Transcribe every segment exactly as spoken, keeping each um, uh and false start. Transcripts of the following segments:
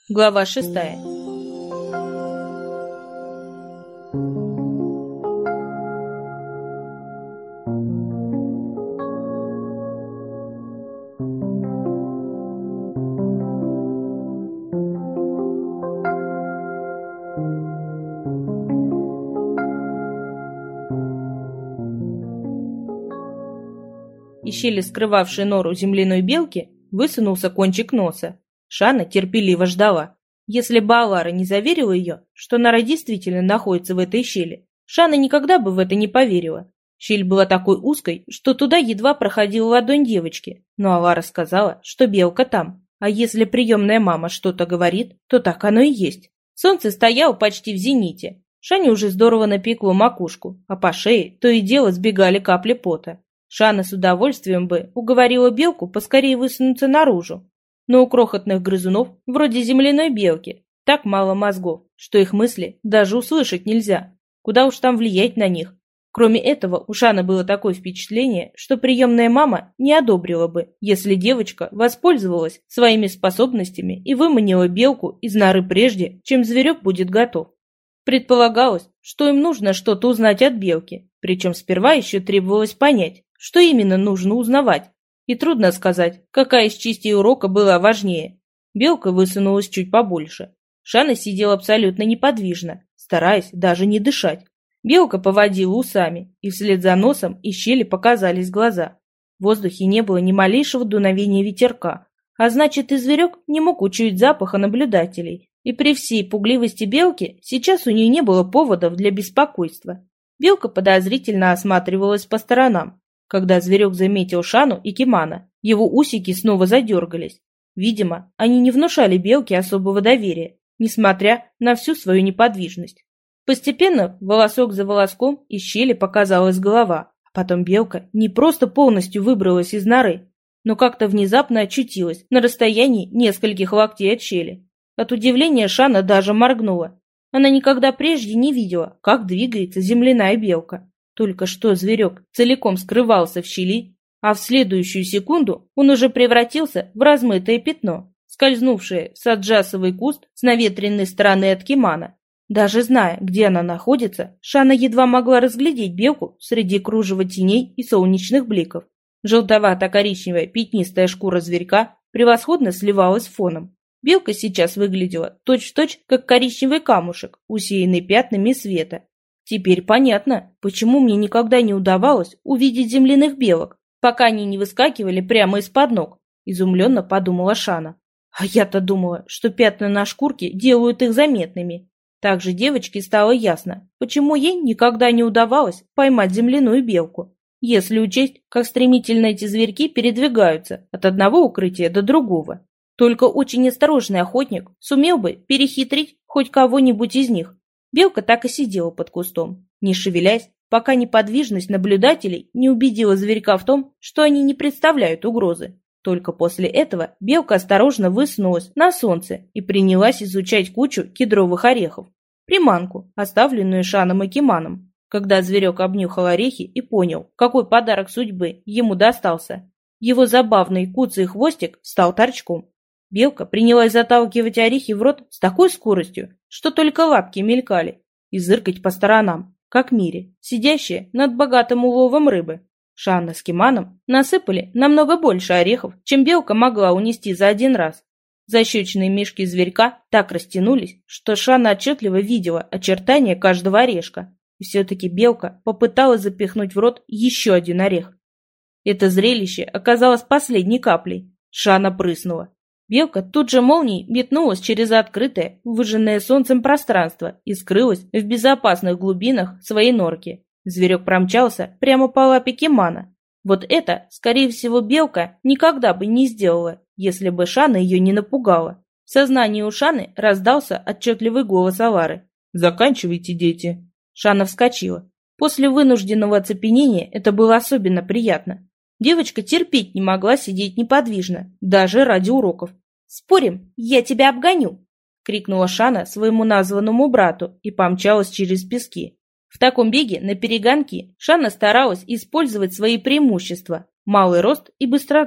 Глава шестая. Из щели, скрывавшей нору земляной белки, высунулся кончик носа. Шана терпеливо ждала. Если бы Алара не заверила ее, что нора действительно находится в этой щели, Шана никогда бы в это не поверила. Щель была такой узкой, что туда едва проходила ладонь девочки, но Алара сказала, что белка там. А если приемная мама что-то говорит, то так оно и есть. Солнце стояло почти в зените. Шане уже здорово напекло макушку, а по шее то и дело сбегали капли пота. Шана с удовольствием бы уговорила белку поскорее высунуться наружу. Но у крохотных грызунов, вроде земляной белки, так мало мозгов, что их мысли даже услышать нельзя. Куда уж там влиять на них. Кроме этого, у Шаны было такое впечатление, что приемная мама не одобрила бы, если девочка воспользовалась своими способностями и выманила белку из норы прежде, чем зверек будет готов. Предполагалось, что им нужно что-то узнать от белки, причем сперва еще требовалось понять, что именно нужно узнавать. И трудно сказать, какая из частей урока была важнее. Белка высунулась чуть побольше. Шана сидела абсолютно неподвижно, стараясь даже не дышать. Белка поводила усами, и вслед за носом из щели показались глаза. В воздухе не было ни малейшего дуновения ветерка, а значит, и зверек не мог учуять запаха наблюдателей. И при всей пугливости белки сейчас у нее не было поводов для беспокойства. Белка подозрительно осматривалась по сторонам. Когда зверек заметил Шану и Кимана, его усики снова задергались. Видимо, они не внушали белке особого доверия, несмотря на всю свою неподвижность. Постепенно, волосок за волоском, из щели показалась голова, а потом белка не просто полностью выбралась из норы, но как-то внезапно очутилась на расстоянии нескольких локтей от щели. От удивления Шана даже моргнула. Она никогда прежде не видела, как двигается земляная белка. Только что зверек целиком скрывался в щели, а в следующую секунду он уже превратился в размытое пятно, скользнувшее в саджасовый куст с наветренной стороны от Кимана. Даже зная, где она находится, Шана едва могла разглядеть белку среди кружева теней и солнечных бликов. Желтовато-коричневая пятнистая шкура зверька превосходно сливалась с фоном. Белка сейчас выглядела точь-в-точь, как коричневый камушек, усеянный пятнами света. Теперь понятно, почему мне никогда не удавалось увидеть земляных белок, пока они не выскакивали прямо из-под ног, изумленно подумала Шана. А я-то думала, что пятна на шкурке делают их заметными. Также девочке стало ясно, почему ей никогда не удавалось поймать земляную белку, если учесть, как стремительно эти зверьки передвигаются от одного укрытия до другого. Только очень осторожный охотник сумел бы перехитрить хоть кого-нибудь из них. Белка так и сидела под кустом, не шевелясь, пока неподвижность наблюдателей не убедила зверька в том, что они не представляют угрозы. Только после этого белка осторожно высунулась на солнце и принялась изучать кучу кедровых орехов. Приманку, оставленную Шаном и Киманом. Когда зверек обнюхал орехи и понял, какой подарок судьбы ему достался, его забавный куцый хвостик стал торчком. Белка принялась заталкивать орехи в рот с такой скоростью, что только лапки мелькали, и зыркать по сторонам, как Мири, сидящая над богатым уловом рыбы. Шана с Киманом насыпали намного больше орехов, чем белка могла унести за один раз. Защечные мешки зверька так растянулись, что Шана отчетливо видела очертания каждого орешка, и все-таки белка попыталась запихнуть в рот еще один орех. Это зрелище оказалось последней каплей. Шана прыснула. Белка тут же молнией метнулась через открытое, выжженное солнцем пространство и скрылась в безопасных глубинах своей норки. Зверек промчался прямо по лапе Кимана. Вот это, скорее всего, белка никогда бы не сделала, если бы Шана ее не напугала. В сознании у Шаны раздался отчетливый голос Алары. «Заканчивайте, дети!» Шана вскочила. После вынужденного оцепенения это было особенно приятно. Девочка терпеть не могла сидеть неподвижно, даже ради уроков. «Спорим, я тебя обгоню!» — крикнула Шана своему названному брату и помчалась через пески. В таком беге на перегонки Шана старалась использовать свои преимущества – малый рост и быстроту,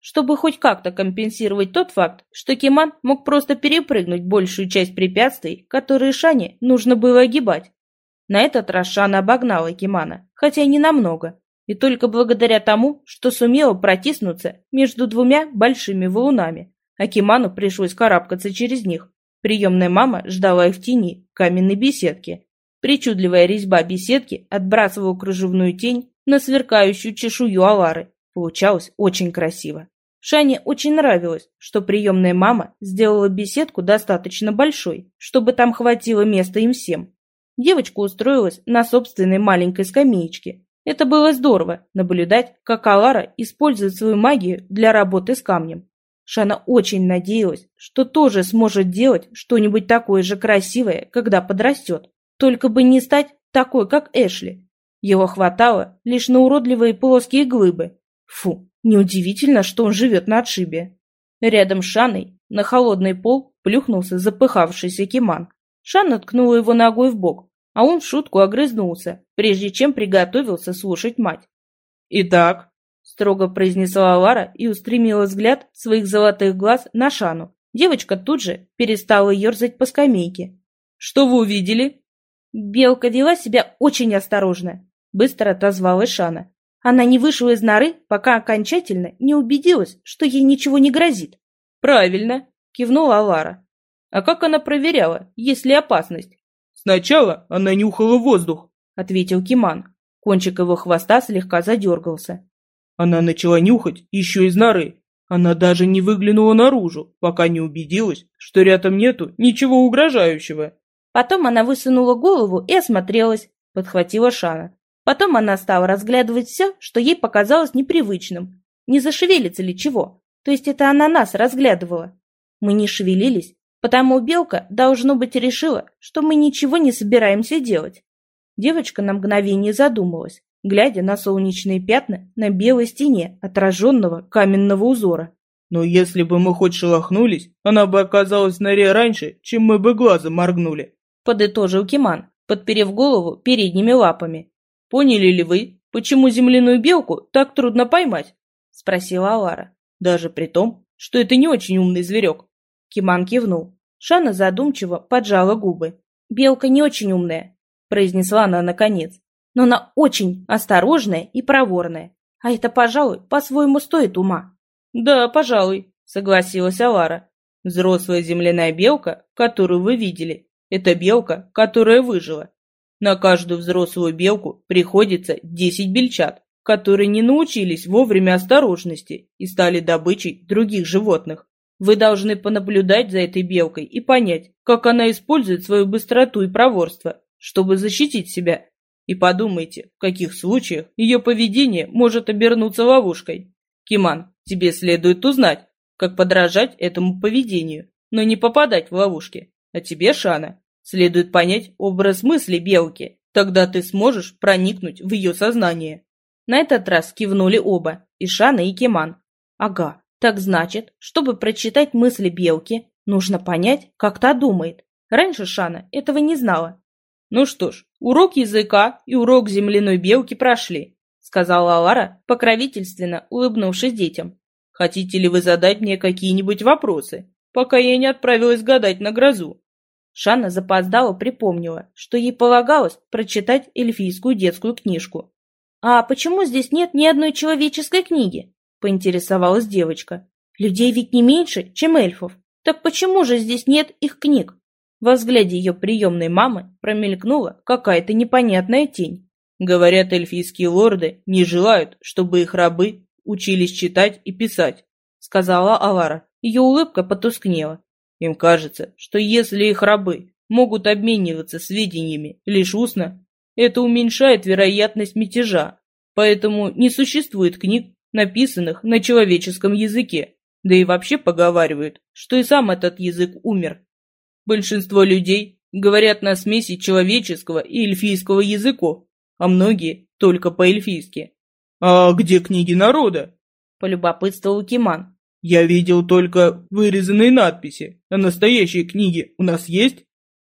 чтобы хоть как-то компенсировать тот факт, что Киман мог просто перепрыгнуть большую часть препятствий, которые Шане нужно было огибать. На этот раз Шана обогнала Кимана, хотя и не намного, и только благодаря тому, что сумела протиснуться между двумя большими валунами, а Киману пришлось карабкаться через них. Приемная мама ждала их в тени каменной беседки. Причудливая резьба беседки отбрасывала кружевную тень на сверкающую чешую Алары. Получалось очень красиво. Шане очень нравилось, что приемная мама сделала беседку достаточно большой, чтобы там хватило места им всем. Девочка устроилась на собственной маленькой скамеечке. Это было здорово, наблюдать, как Алара использует свою магию для работы с камнем. Шана очень надеялась, что тоже сможет делать что-нибудь такое же красивое, когда подрастет. Только бы не стать такой, как Эшли. Его хватало лишь на уродливые плоские глыбы. Фу, неудивительно, что он живет на отшибе. Рядом с Шаной на холодный пол плюхнулся запыхавшийся Киман. Шана ткнула его ногой в бок, а он в шутку огрызнулся, прежде чем приготовился слушать мать. «Итак», — строго произнесла Лара и устремила взгляд своих золотых глаз на Шану. Девочка тут же перестала ерзать по скамейке. «Что вы увидели?» «Белка вела себя очень осторожно», — быстро отозвалась Шана. Она не вышла из норы, пока окончательно не убедилась, что ей ничего не грозит. «Правильно», — кивнула Лара. «А как она проверяла, есть ли опасность?» «Сначала она нюхала воздух», — ответил Киман. Кончик его хвоста слегка задергался. «Она начала нюхать еще из норы. Она даже не выглянула наружу, пока не убедилась, что рядом нету ничего угрожающего». Потом она высунула голову и осмотрелась, — подхватила Шана. Потом она стала разглядывать все, что ей показалось непривычным. Не зашевелится ли чего? То есть это она нас разглядывала. Мы не шевелились, потому белка, должно быть, решила, что мы ничего не собираемся делать. Девочка на мгновение задумалась, глядя на солнечные пятна на белой стене отраженного каменного узора. «Но если бы мы хоть шелохнулись, она бы оказалась в норе раньше, чем мы бы глазом моргнули», — подытожил Киман, подперев голову передними лапами. «Поняли ли вы, почему земляную белку так трудно поймать?» — спросила Алара. «Даже при том, что это не очень умный зверек». Киман кивнул. Шана задумчиво поджала губы. «Белка не очень умная», — произнесла она наконец. «Но она очень осторожная и проворная. А это, пожалуй, по-своему стоит ума». «Да, пожалуй», — согласилась Алара. «Взрослая земляная белка, которую вы видели, это белка, которая выжила. На каждую взрослую белку приходится десять бельчат, которые не научились вовремя осторожности и стали добычей других животных. Вы должны понаблюдать за этой белкой и понять, как она использует свою быстроту и проворство, чтобы защитить себя. И подумайте, в каких случаях ее поведение может обернуться ловушкой. Киман, тебе следует узнать, как подражать этому поведению, но не попадать в ловушки. А тебе, Шана, следует понять образ мысли белки, тогда ты сможешь проникнуть в ее сознание». На этот раз кивнули оба, и Шана, и Киман. «Ага, так значит, чтобы прочитать мысли белки, нужно понять, как та думает. Раньше Шана этого не знала». «Ну что ж, урок языка и урок земляной белки прошли», — сказала Алара, покровительственно улыбнувшись детям. «Хотите ли вы задать мне какие-нибудь вопросы, пока я не отправилась гадать на грозу?» Шана запоздала припомнила, что ей полагалось прочитать эльфийскую детскую книжку. «А почему здесь нет ни одной человеческой книги?» — поинтересовалась девочка. «Людей ведь не меньше, чем эльфов. Так почему же здесь нет их книг?» Во взгляде ее приемной мамы промелькнула какая-то непонятная тень. «Говорят, эльфийские лорды не желают, чтобы их рабы учились читать и писать», — сказала Алара. Ее улыбка потускнела. «Им кажется, что если их рабы могут обмениваться сведениями лишь устно, это уменьшает вероятность мятежа, поэтому не существует книг, написанных на человеческом языке, да и вообще поговаривают, что и сам этот язык умер. Большинство людей говорят на смеси человеческого и эльфийского языков, а многие только по-эльфийски». «А где книги народа?» — полюбопытствовал Киман. «Я видел только вырезанные надписи. А настоящие книги у нас есть?»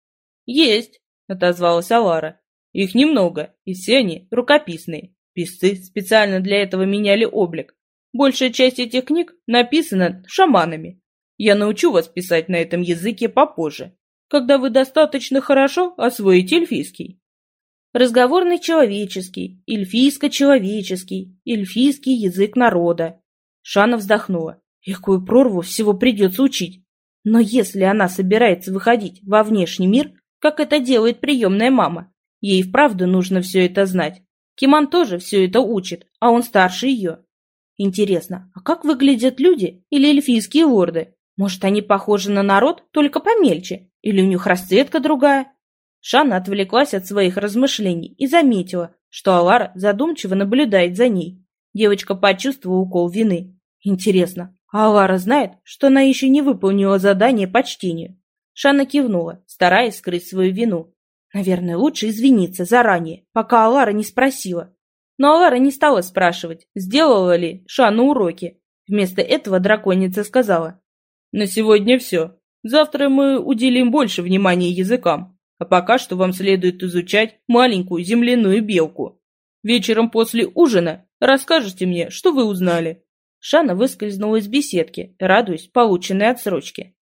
«Есть», — отозвалась Алара. «Их немного, и все они рукописные. Писцы специально для этого меняли облик. Большая часть этих книг написана шаманами. Я научу вас писать на этом языке попозже, когда вы достаточно хорошо освоите эльфийский. Разговорный человеческий, эльфийско-человеческий, эльфийский язык народа. Шана вздохнула. Какую прорву всего придется учить. Но если она собирается выходить во внешний мир, как это делает приемная мама, ей вправду нужно все это знать. Киман тоже все это учит, а он старше ее. Интересно, а как выглядят люди или эльфийские лорды? Может, они похожи на народ, только помельче? Или у них расцветка другая? Шана отвлеклась от своих размышлений и заметила, что Алара задумчиво наблюдает за ней. Девочка почувствовала укол вины. Интересно, а Алара знает, что она еще не выполнила задание по чтению? Шана кивнула, стараясь скрыть свою вину. Наверное, лучше извиниться заранее, пока Алара не спросила. Но Алара не стала спрашивать, сделала ли Шана уроки. Вместо этого драконица сказала: «На сегодня все. Завтра мы уделим больше внимания языкам. А пока что вам следует изучать маленькую земляную белку. Вечером после ужина расскажете мне, что вы узнали». Шана выскользнула из беседки, радуясь полученной отсрочке.